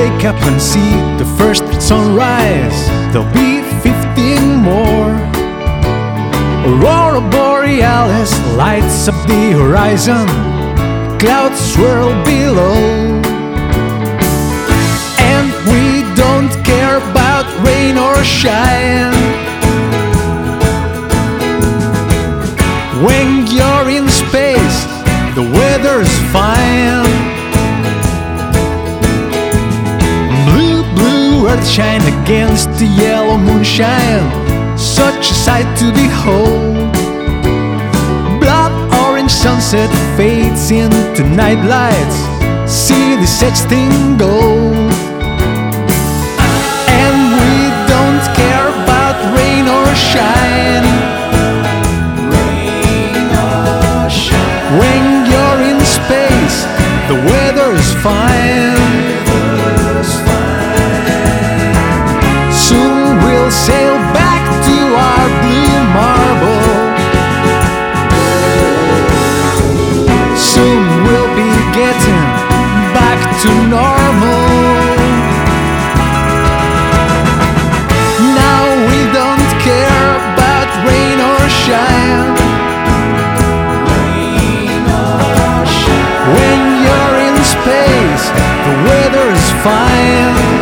wake up and see the first sunrise, there'll be 15 more. Aurora Borealis lights up the horizon, clouds swirl below, and we don't care about rain or shine. When you're in space, the weather's fine. Blue, blue earth shine against the yellow moonshine, such a sight to behold. Blood orange sunset fades into night lights, see the sexting gold. And we don't care about rain or shine. When you're in space, the weather's fine. Soon we'll sail back to our blue marble. Soon we'll be getting back to normal. Now we don't care about rain or shine. When you're in space, the weather's fine.